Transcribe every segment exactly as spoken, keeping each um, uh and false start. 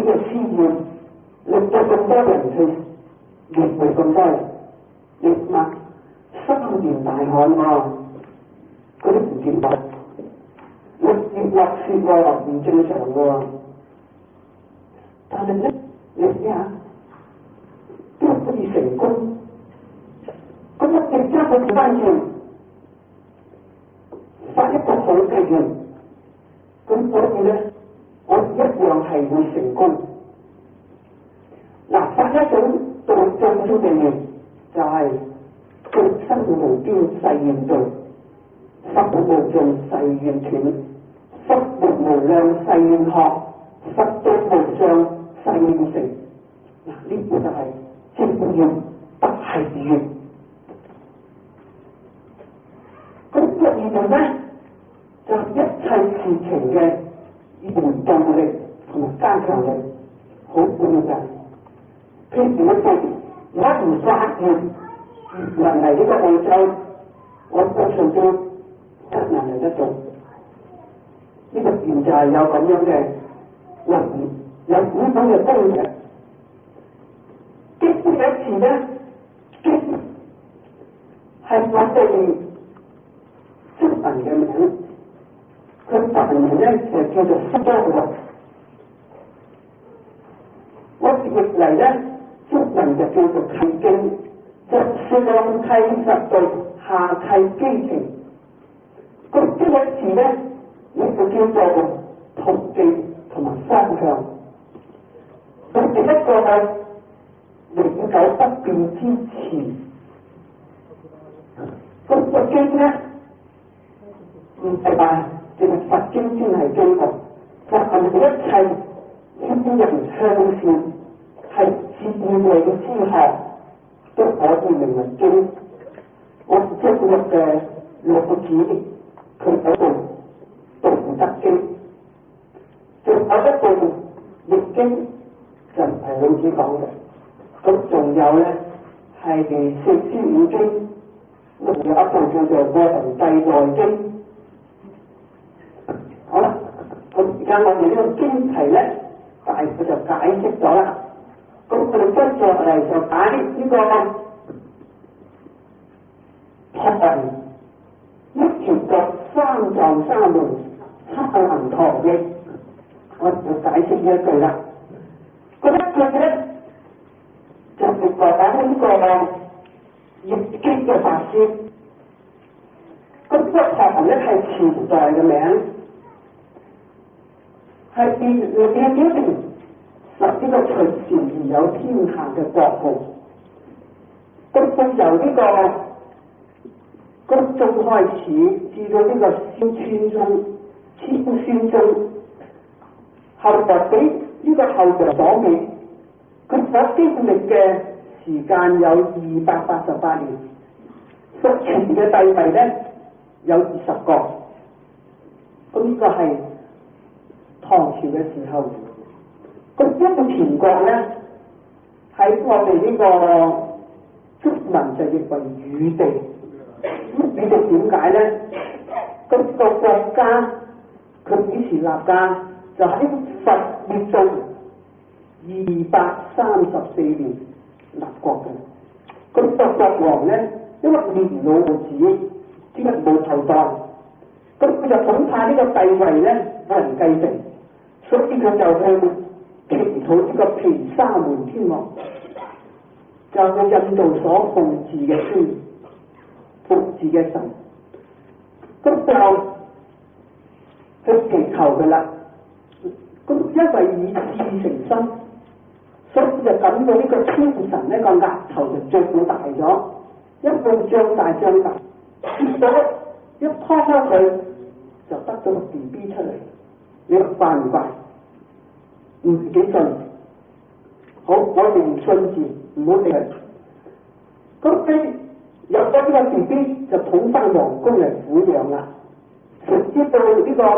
嘅思念，令到咁多人去滅回咁多人。你諗三年大旱喎，嗰啲唔見得，六月落雪喎，唔正常喎。但係咧，你睇下都可以成功。咁我哋將佢調翻轉，發一個好嘅願，咁所以咧，我一樣係會成功。嗱，發一種到最終嘅願，就係極生無邊誓願度，福無盡誓願斷，福無無量誓願學，福到無上誓願成。嗱，呢個就係正願，不係願。咁呢個願望咧，就一切事情嘅原動力同埋加強力，好重要嘅。譬如我哋我唔發願人嚟呢個澳洲，我相信都得人嚟得做。呢、這個願就係有咁樣嘅能力，有呢種嘅功力。經呢一次咧，經係我哋中文嘅名，佢梵文咧就叫做福多羅。我譯嚟咧，中文就叫做契經，就上契實道，下契基情。咁呢一次咧，呢個叫做途徑同埋方向。咁第一個係永久不變之前。咁個經咧，唔係話淨係佛經先係經嘅，佛係一切天人向善，係自理之學都可以明為經。我將佢嘅六個字，佢嗰度道德經，仲有一部易經就唔係老子講嘅。咁仲有咧係四書五經，仲有一部叫做《個人帝內經》。好啦，咁而家我哋呢個經題咧，大概就解釋咗啦。咁我哋跟住嚟就解呢個託人一條角三藏沙門七能陀嘅，我就解釋呢一句啦。嗰一句咧就係講呢個易經嘅法師。咁呢個託人咧係朝代嘅名，係變變變成實呢個隨時而有天下嘅國號。咁就由呢個谷中開始，至到呢個蕭川中、蕭宣中，後來俾呢個後來所滅，佢所經歷嘅時間有二百八十八年，復傳嘅帝位咧有二十個。咁呢個係唐朝嘅時候。咁一個全國咧喺我哋呢個中文就譯為宇地。咁宇地點解咧？咁個國家佢幾時立㗎？就喺佛滅度二百三十四年立國嘅。咁個國王咧，因為年老無子，只係冇後代，咁佢就恐怕呢個帝位咧冇人繼承，所以佢就去祈禱呢個毗沙門天王，就係印度所奉祀嘅天，奉祀嘅神，咁就去祈求嘅啦。咁因為以志誠心，所以就感到呢個天神呢個額頭就脹大咗，一路脹大脹大，結果一拖開佢就得咗個 B B 出嚟，你話怪唔怪？唔自己信，好，我哋唔信字，唔好理佢。咁你有咗呢個 B B 就捧翻皇宮嚟撫養啦。誰知道呢個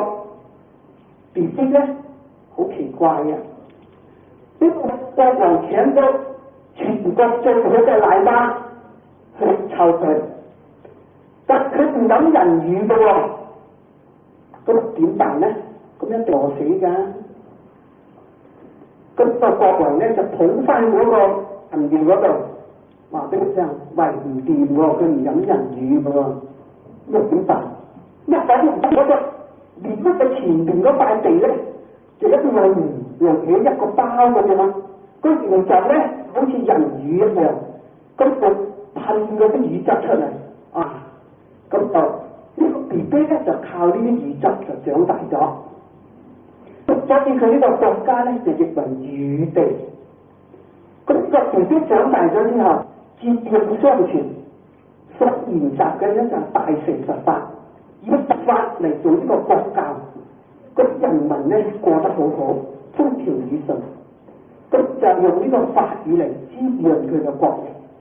B B 咧好奇怪啊！呢個國王請咗全國最好嘅奶媽去湊佢，但佢唔飲人乳嘅喎，咁點辦咧？咁一定餓死㗎。 咁個國王咧就捧翻嗰個銀廟嗰度，話俾佢聽，喂唔掂喎，佢唔飲人乳嘅喎，咁點辦？一睇唔得嗰個廟嘅前邊嗰塊地咧，就一路隆起一個包咁樣，嗰時就咧好似人乳一樣，咁就噴嗰啲乳汁出嚟，啊，咁就呢個 B B 咧就靠呢啲乳汁就長大咗。所以佢呢個國家咧就譯為乳地。咁呢個 B B 長大咗之後，接應相傳，所研習嘅咧就係大乘佛法，以佛法嚟做呢個國教，咁人民咧過得好好，風調雨順，咁就用呢個法語嚟滋潤佢嘅國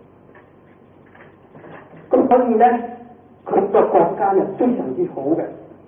人。咁所以咧，佢個國家就非常之好嘅。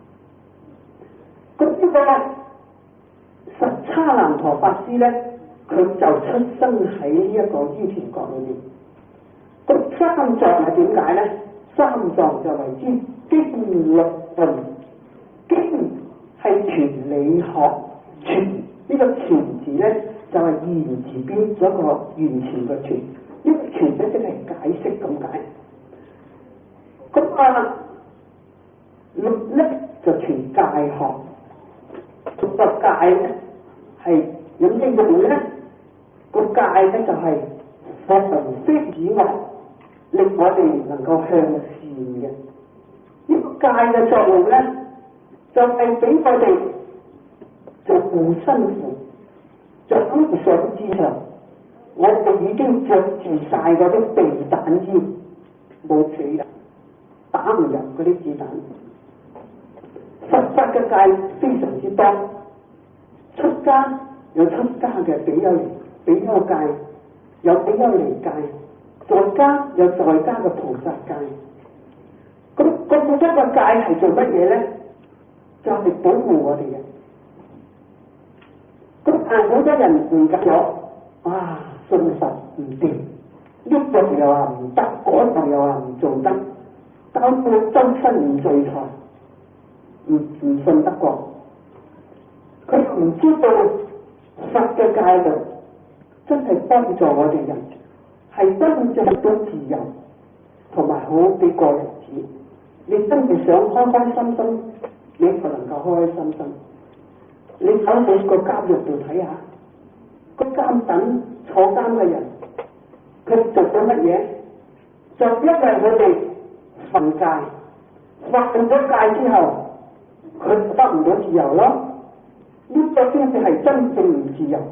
咁呢個實叉難陀法師咧，佢就出生喺呢一個於田國裏面。咁三藏係點解咧？三藏就為之經律論，經係傳理學，傳呢個傳字咧就係言字邊咗個完全嘅傳，呢個傳咧即係解釋咁解。咁啊律咧就傳戒學，個戒咧係有咩用咧？個戒咧就係防非止惡，令我哋能夠向善嘅。呢、這個戒嘅作用咧，就係、是、俾我哋做護身符，着喺上之上，我哋已經着住晒嗰啲避彈衣，冇死啦，打唔入嗰啲子彈。佛法嘅戒非常之多，出家有出家嘅比丘尼比丘戒，有比丘尼戒，在家有在家嘅菩薩戒。咁咁每一個戒係做乜嘢咧？就係、是、保護我哋嘅。咁但係好多人誤解咗，哇！信佛唔掂，呢度又話唔得，嗰度又話唔做得，包括周身唔聚財，唔唔信得過。佢唔知道佛嘅戒律真係幫助我哋人，係真正得到自由，同埋好俾過日子。你真係想開開心心，你就能夠開開心心。你走去個監獄度睇下，個監等坐監嘅人，佢做咗乜嘢？就因為佢哋犯戒，犯咗戒之後，佢得唔到自由咯。呢個先至係真正唔自由。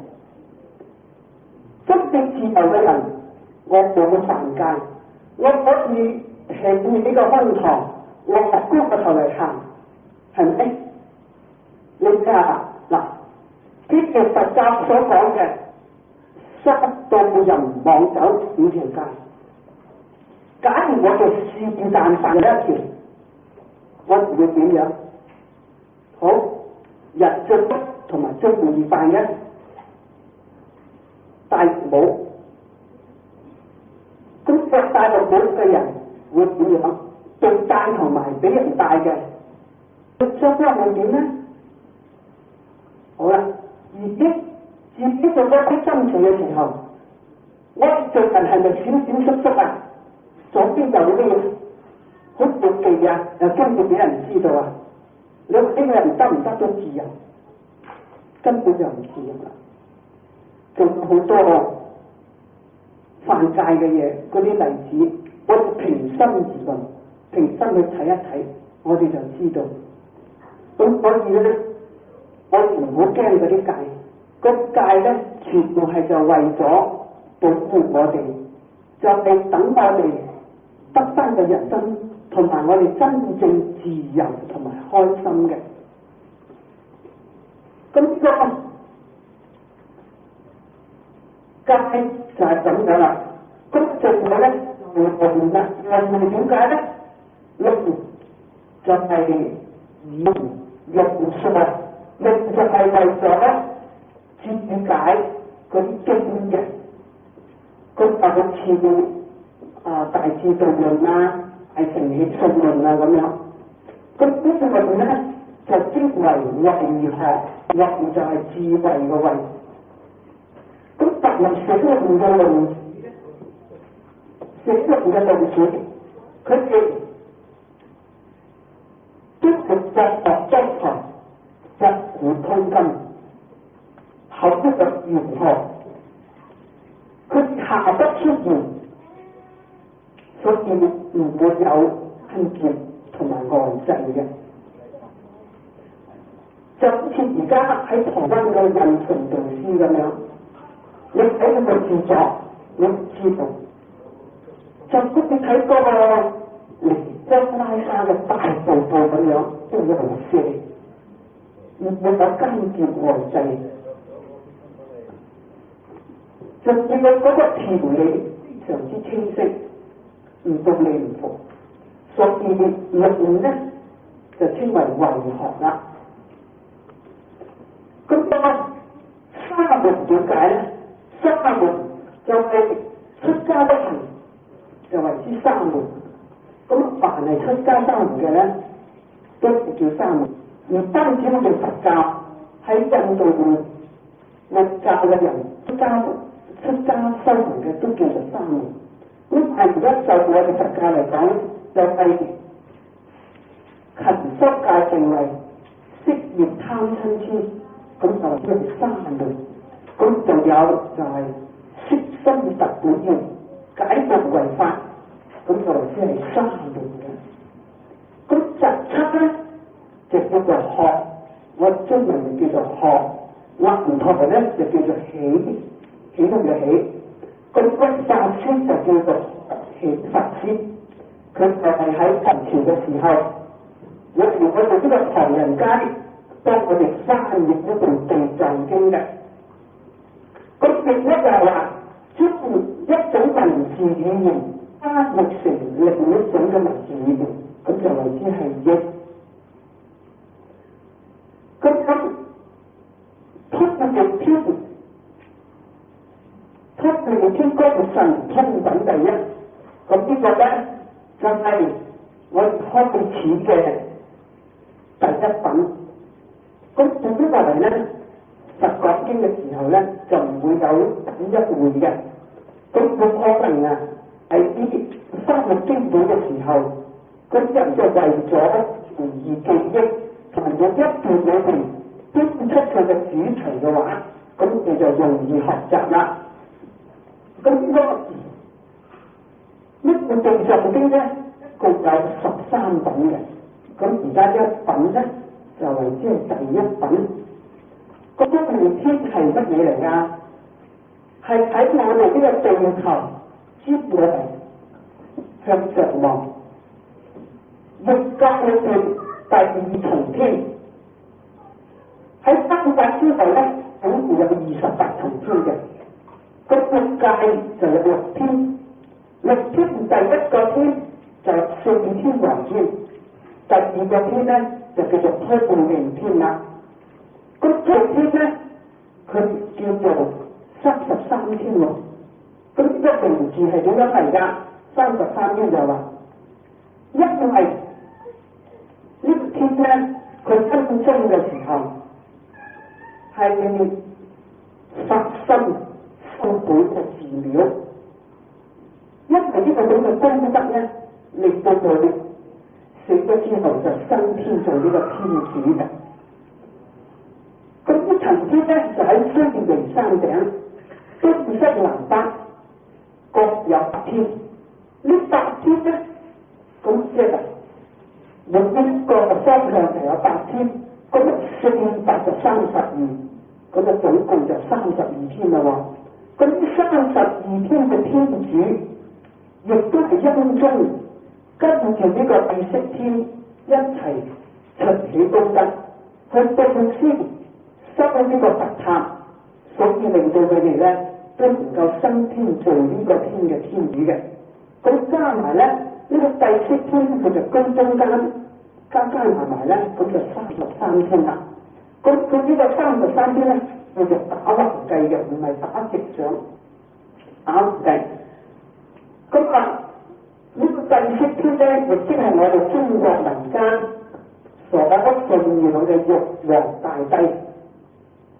真正自由嘅人，我冇犯戒，我可以挺住呢個胸膛，我高個頭嚟行，係咪？你睇下嗱，呢個佛教所講嘅殺盜淫妄酒五條戒，假如我哋是但犯咗一條，我會點樣？好，日最不同埋最容易犯嘅戴帽，咁着戴個帽嘅人會點樣？對戴同埋俾人戴嘅，相關會點咧？好啦，而啲自己做咗啲爭取嘅時候，我最近係咪閃閃縮縮啊？左邊就呢啲嘢，好妒忌啊，又驚住俾人知道啊！你呢個人得唔得到自由？根本就唔自由啦，做好多犯戒嘅嘢，嗰啲例子，我哋平心而論，平心去睇一睇，我哋就知道。咁所以咧，我哋唔好驚嗰啲戒，嗰戒咧全部係就為咗保護我哋，就係等我哋得翻嘅人生，同埋我哋真正自由同埋開心嘅。咁呢個戒就係咁樣啦。咁最後咧，我哋啦，論點解咧？論就係以用術，論就係為咗咧解解嗰啲經嘅。咁就好似啊大智度論啊、大乘起信論啊咁樣。咁呢個論咧就稱為慧學。慧就係智慧嘅慧， 入死路嘅路子咧，死路嘅路子，佢哋都係博學多才，一股通根，口不入玄學，佢下不出言，所以唔會有偏見同埋外制嘅。就好似而家喺台灣嘅印順導師咁樣，你睇佢個著作，你知道，就好似睇嗰個尼加拉瓜嘅大瀑布咁樣，都會好寫，唔會有間接外制。就見到嗰個條理非常之清晰，唔到你唔服，所以論咧就稱為為學啦。咁當沙門點解咧？沙門就係出家不行，就為之沙門。咁凡係出家沙門嘅咧，都叫沙門。而單止我哋佛教喺印度佛教嘅人出家出家修行嘅都叫做沙門。咁但係而家就我哋佛教嚟講，就係勤修戒定慧，息業貪嗔痴。咁就叫沙門，咁仲有就係悉心特本要，解無為法，咁就先係沙門嘅。咁實質咧就叫做學，我中文就叫做學，畫唔同嘅咧就叫做起，起動嘅起。咁個法師就叫做起法師，佢就係喺唐朝嘅時候，我哋我哋呢個唐人街。當我哋翻譯一部《地藏經》嘅，咁亦咧就係話將一種文字語言翻譯成另一種嘅文字語言，咁就為之係譯。咁咁通譯天，通譯天嗰個神通品第一，咁呢個咧就係、是、我哋開始嘅第一品。咁總之落嚟咧，佛講經嘅時候咧，就唔會有一會嘅。咁冇可能啊，喺呢三個經典嘅時候，嗰啲人就為咗容易記憶，同埋有一段裏邊編出佢嘅主題嘅話，咁你就容易學習啦。咁呢個呢個地藏經咧，共有十三品嘅。咁而家一品咧，就為之係第一品。咁呢個天係乜嘢嚟㗎？係喺我哋呢個地球接過嚟向上望，欲界裏邊第二重天。喺三界之外咧，總共有二十八重天嘅。咁欲界就有六天，六天第一個天就四天王天，第二個天咧，就叫做開半明天啦。咁六天咧，佢叫做三十三天喎。咁呢個名字係點樣嚟㗎？三十三天就話，因為呢個天咧，佢分鐘嘅時候係發生修補嘅寺廟，因為呢個咁嘅功德咧，令到佢死咗之後就升天做呢個天主嘅。咁呢層天咧就喺須彌山山頂，東西南北各有八天。呢八天咧，咁即係每一個方向就有八天，咁四百就三十二，咁就總共就三十二天啦喎。咁呢三十二天嘅天主，亦都係陰中跟住呢個第色天一齊出起功德，去布施修呢個佛塔，所以令到佢哋咧都能夠升天做呢個天嘅天主嘅。咁加埋咧呢個第色天佢就居中間，加加埋埋咧咁就三十三天啦。咁佢呢個三十三天咧，叫做打橫計嘅，唔係打直上，打橫計。咁啊呢個第色天咧，亦即係我哋中國民間所信仰嘅玉皇大帝。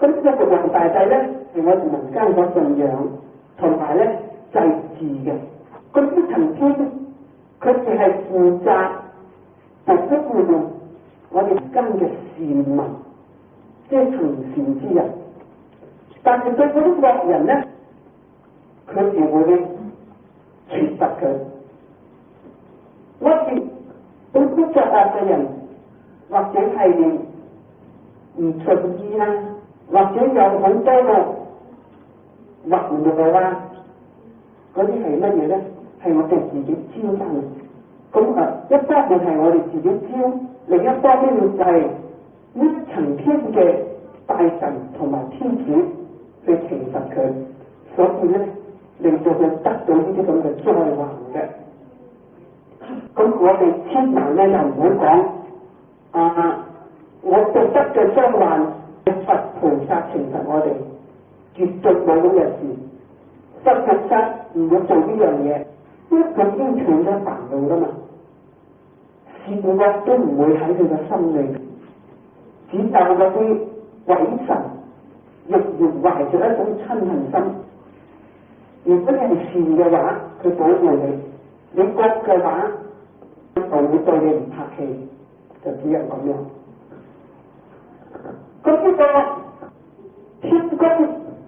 咁呢個玉皇大帝咧係我哋民間所信仰同埋咧祭祀嘅。咁呢層天佢哋係負責保護我哋民間嘅善民，即係行善之人。但係對嗰啲惡人咧，佢哋會懲罰佢。我哋對啲作惡嘅人，或者係唔順意啦，或者有好多個混亂啊，嗰啲係乜嘢咧？係我哋自己招翻嚟。咁啊，一方面係我哋自己招，另一方面就係呢層天嘅大神同埋天主去懲罰佢，所以咧令到佢得到呢啲咁嘅災患嘅。咁我哋千萬咧就唔好講啊！我覺得嘅災患係佛菩薩懲罰我哋，絕對冇咁嘅事。佛菩薩唔會做呢樣嘢，因為佢已經斷咗煩惱啦嘛。善惡都唔會喺佢嘅心裏，只有嗰啲鬼神仍然懷着一種親恨心。如果你係善嘅話，佢保護你；你惡嘅話，佢會對你唔客氣，就只有咁樣。咁呢個天宮，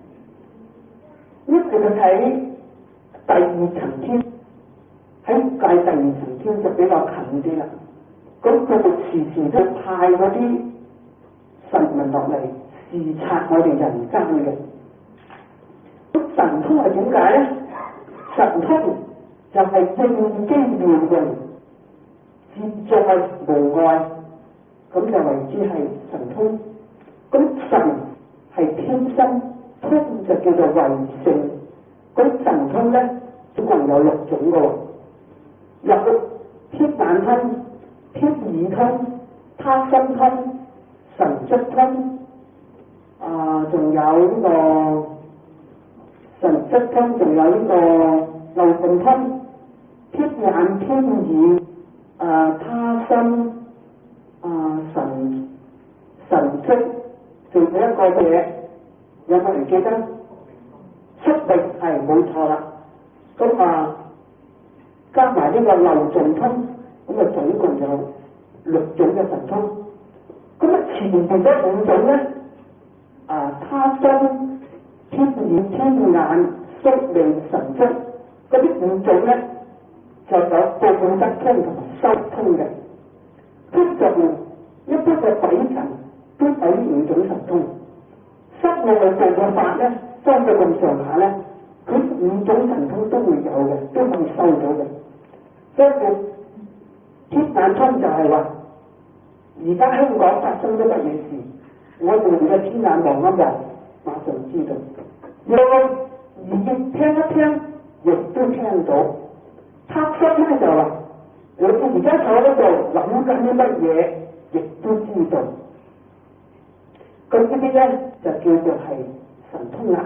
呢個就喺第二層天，喺界第二層天就比較近啲啦。咁佢哋時時都派嗰啲神民落嚟視察我哋人間嘅。咁神通係點解咧？神通就係應機妙用，接載無礙，咁就為之係神通。咁神係天生，通就叫做為性。咁神通咧總共有六種嘅喎，有天眼通、天耳通、他心通、神足通，啊，仲有呢個神足通，仲有呢個漏盡通、天眼、天耳、啊他心、啊神神足，仲有一個嘢，有冇人記得？出力係冇錯啦。咁啊，加埋呢個漏盡通。咁啊，總共有六種嘅神通。咁啊，前面嗰五種咧，啊，他心、天耳、天眼、宿命、神足，嗰啲五種咧就有報得通同埋收通嘅。通常一般嘅鬼神都有呢五種神通。宿命嘅做嘅法咧，裝到咁上下咧，佢五種神通都會有嘅，都可以收到嘅。所以天眼通就係話，而家香港發生咗乜嘢事，我哋嘅天眼望一望，馬上知道。若耳聽一聽，亦都聽到。他心咧就話，我哋而家坐喺度諗緊啲乜嘢，亦都知道。咁呢啲咧就叫做係神通啦。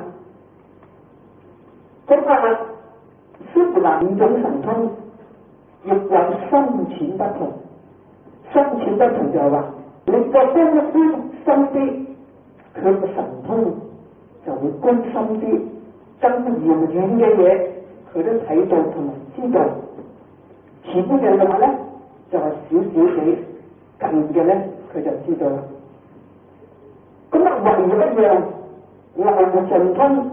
咁啊，雖然五種神通，亦有深淺不同。深淺不同就係話，你覺得一啲深啲，佢個神通就會高深啲，更遙遠嘅嘢佢都睇到同埋知道。淺嘅嘅話咧，就係少少地，近嘅咧佢就知道啦。咁啊，唯一一樣漏盡通，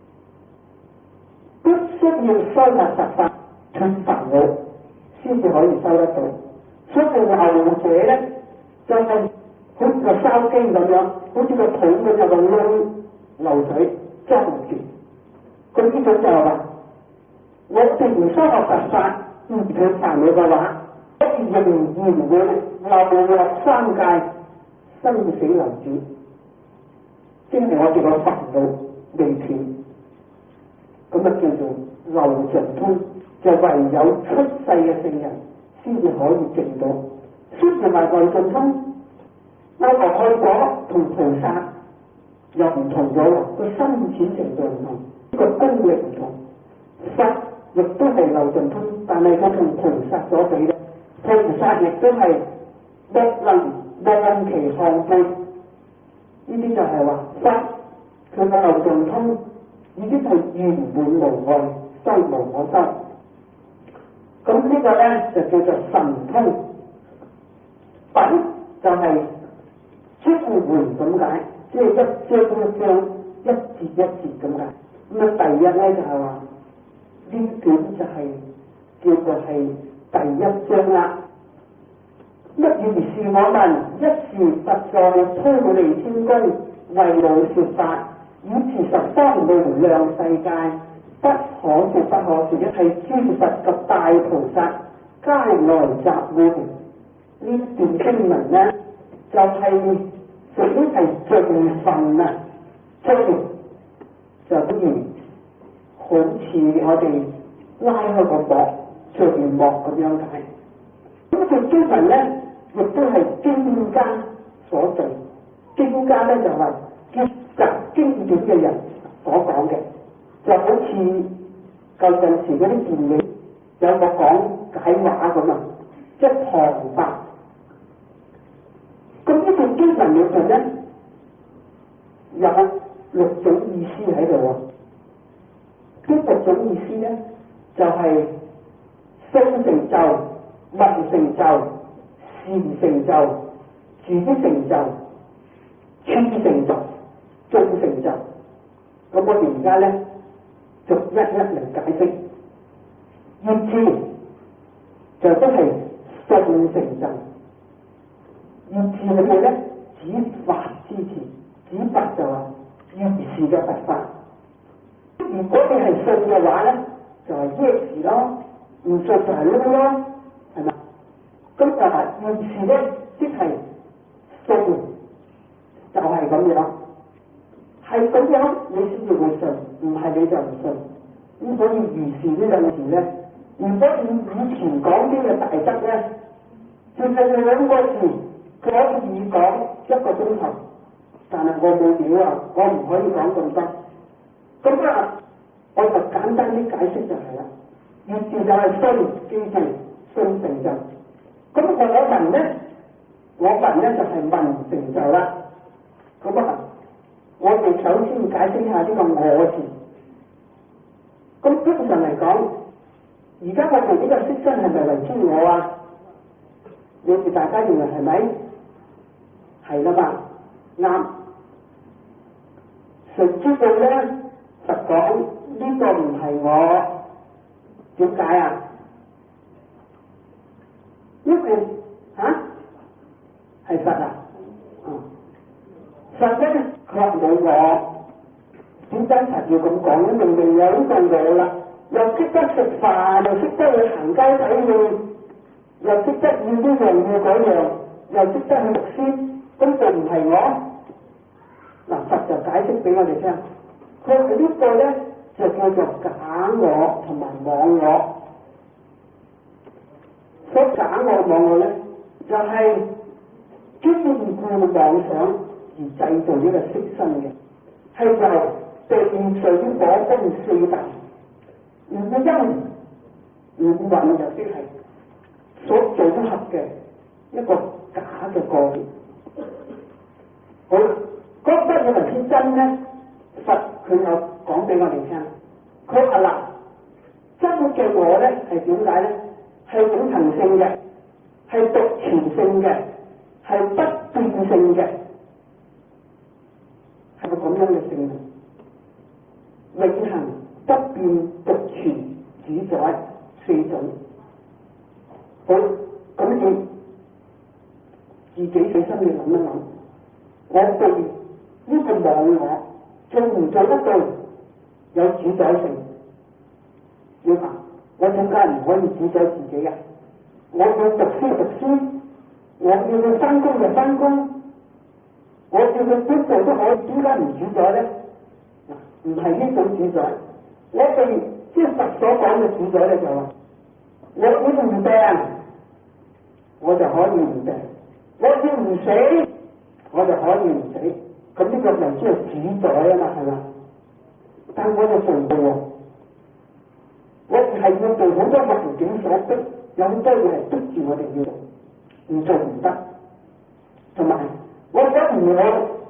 必須要收納實法斷煩惱，先至可以收得到。所以漏者咧，就係、是、好似個筲箕咁樣，好似個桶咁有個窿漏水裝住。咁呢種就係話，我哋唔收納實法，唔斷煩惱嘅話，仍然會流落三界，生死流轉。即係我哋個煩惱未斷，咁啊叫做漏盡通，就唯有出世嘅聖人先至可以證到。雖然話漏盡通，我話愛果同菩薩又唔同咗啦，個深淺程度唔同，呢個功力唔同。佛亦都係漏盡通，但係佢同菩薩所比咧，菩薩亦都係莫能望其項背。 呢啲就係話法，佢嘅流動通已經係圓滿無礙，修無可修。咁呢個咧就叫做神通，品就係章回咁解，即係一章一章，一節一節咁解。咁啊第一咧就係話呢卷就係叫做係第一章啦。一如是我聞，一時佛在忉利天宮為我說法，以持十方無量世界，不可說不可說，一切諸佛及大菩薩皆來集會。呢段經文咧就係屬於係盡分啊，即係就等於好似我哋拉開個幕序幕咁樣解。咁段經文咧亦都係經家所做，經家咧就係結集經典嘅人所講嘅，就好似舊陣時嗰啲電影有個講解話咁啊，即係旁白。咁呢段經文裏邊咧有六種意思喺度喎。呢六種意思咧就係聲成就、聞成就、事成就、主成就、處成就、眾成就。咁我哋而家咧逐一一嚟解釋。業智就都係信成就。業智係咩咧？指法之前，指法就話如是嘅佛法。如果你係信嘅話咧，就係 yes 咯；唔信就係 no 咯，係咪？咁就係如是咧，即係信，就係咁樣，係咁樣你先至會信，唔係你就唔信。咁所以如是呢兩個字咧，如果以以前講經嘅大德咧，就係兩個字。佢可以講一個鐘頭，但係我冇料啊，我唔可以講咁多。咁啊，我就簡單啲解釋就係啦。業智就係信，記住信成就。咁我聞咧，我聞咧就係聞成就啦。咁啊，我哋首先解釋下呢個我字。咁基本上嚟講，而家我哋呢個色身係咪為之我啊？你哋大家認為係咪？係啦嘛，啱。誰知道咧？佛講呢個唔係我，點解啊？因為嚇係佛啊，嗯，佛咧佢話冇我，點解佛要咁講咧？明明有呢個我啦，又識得食飯，又識得去行街睇戲，又識得要呢樣要嗰樣，又識得去讀書。咁就唔係我，嗱佛就解釋俾我哋聽，佢話呢個咧就叫做假我同埋妄我。所以假我妄我咧，就係堅固妄想而製造呢個色身嘅，係由地水火風四大五陰五蘊就即係所組合嘅一個假嘅個體。好，嗰乜嘢為之真咧？佛佢有講俾我哋聽，佢話啦，真嘅我咧係點解咧？係永恆性嘅，係獨存性嘅，係不變性嘅，係個咁樣嘅性能。永恆、不變、獨存、主宰四種。好，咁你自己細心去諗一諗。我哋呢個妄我做唔做得到有主宰性？要話我點解唔可以主宰自己啊？我要讀書讀書，我要去翻工就翻工，我要去邊度都可以，點解唔主宰咧？嗱，唔係呢種主宰。我哋即係佛所講嘅主宰咧，就話我要唔病，我就可以唔病；我要唔死，我就可以唔死，咁呢個就即係主宰啊嘛，係嘛？但我就做唔到喎，我哋係要做好多環境所逼，有好多嘢係逼住我哋要做，唔做唔得。同埋我想唔我，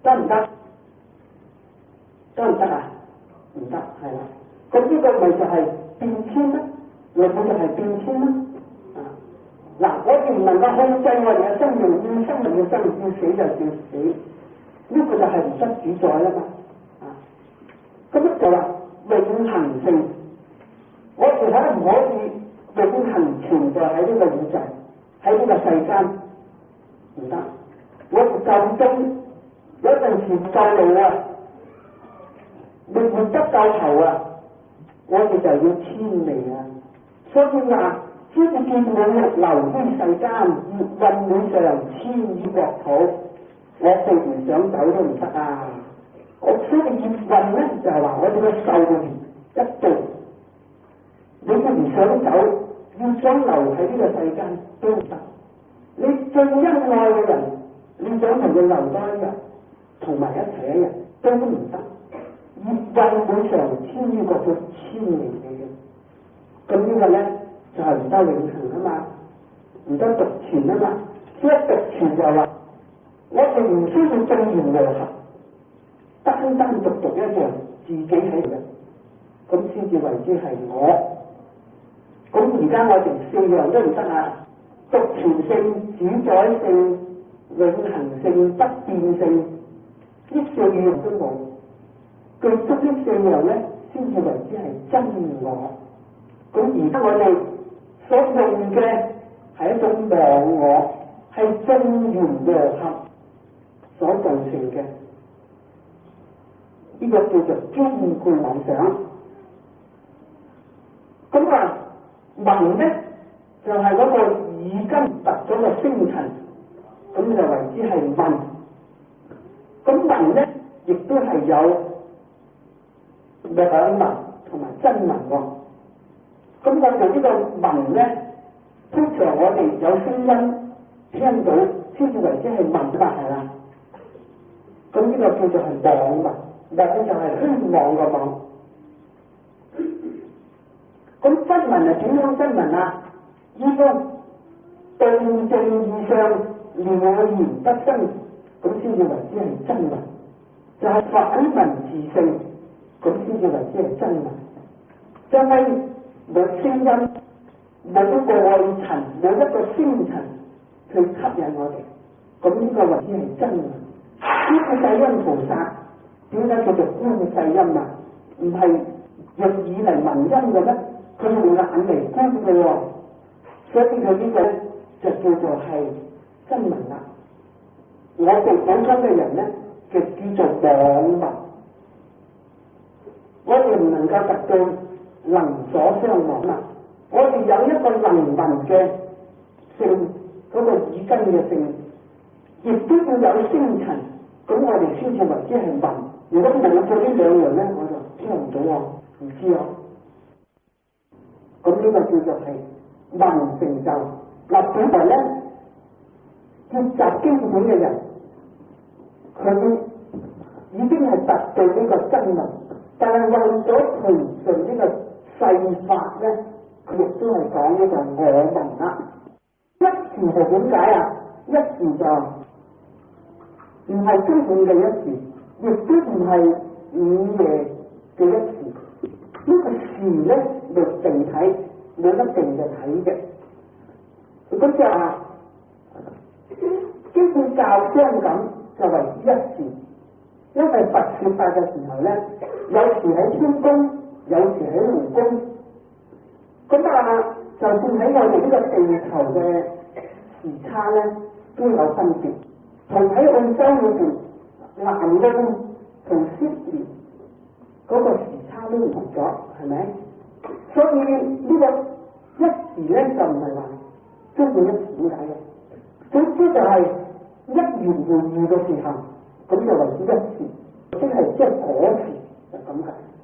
得唔得？得唔得啊？唔得，係啦。咁呢個咪就係變遷啦，咪本就係變遷啦。啊，嗱，我哋唔能夠控制我哋嘅生命，要生命嘅生命，要死就要死，呢個就係唔得主宰啦嘛。啊，咁就話永恆性，我哋可唔可以永恆存在喺呢個宇宙，喺呢個世間？唔得。我哋夠鐘有陣時唔夠路啊，未活得夠頭啊，我哋就要遷離啊。所以話先至見我流於世間，月運會上遷於國土，我哋唔想走都唔得啊。我所以月運咧就係話我哋嘅壽命一到，你都唔想走，要想留喺呢個世間都唔得。你最恩愛嘅人，你想同佢留多一日，同埋一齊一日都唔得。月運會上遷於國土，遷離你嘅。咁呢個咧就係、是、唔得永恆啊嘛，唔得獨存啊嘛。所以獨存就係話，我哋唔需要眾緣和合，單單獨獨一樣自己喺度，咁先至為之係我。咁而家我哋四樣都唔得啊！獨存性、主宰性、永恆性、不變性，呢四樣都冇。最終呢四樣咧，先至為之係真我。咁而家我哋所用嘅係一種妄我，係眾緣和合所造成嘅，呢、這個叫做堅固妄想。咁啊，文咧就係、是、嗰個耳根突咗個星塵，咁就為之係文。咁文咧亦都係有兩文同埋真文喎。咁我哋呢個文咧，通常我哋有聲音聽到先至為之係文嘛，係啦。咁呢個叫做係妄文，妄就係虛妄嘅妄。咁真文係點樣真文啊？呢個動靜異相，了然不生，咁先至為之係真文。就係、是、反文自性，咁先至為之係真文。就係、是冇聲音，冇一個外塵，冇一個星塵去吸引我哋，咁呢個為之係真嘅。呢個世音菩薩點解叫做觀世音啊？唔係用耳嚟聞音嘅咩？佢用眼嚟觀嘅喎，所以佢呢個就叫做係真聞啦。我哋普通嘅人咧，就叫做妄聞。我哋唔能夠達到能所相忘啊！我哋有一個能聞嘅性，嗰、那個耳根嘅性，亦都要有星塵，咁我哋先至為之係聞。如果冇咗呢兩樣咧，我就聽唔到啊，唔知啊。咁呢個叫做係聞成就。嗱，本來咧學習經典嘅人，佢已經係達到呢個真聞，但係為咗培順呢個世法咧，佢亦都係講呢個我聞啦。一時係點解啊？一時就唔係中午嘅一時，亦都唔係午夜嘅一時。呢、這個時咧就定體，冇得定嘅體嘅。咁即係話，基本教相咁就為之一時。因為佛說法嘅時候咧，有時喺天宮，有時喺湖宮。咁啊，就算喺我哋呢個地球嘅時差咧，都有分別。同喺澳洲裏邊，南澳同悉尼嗰個時差都唔同咗，係咪？所以呢個一時咧就唔係話中午一時點解嘅？總之就係一元會遇嘅時候，咁就為之一時，即係即係嗰時就咁嘅。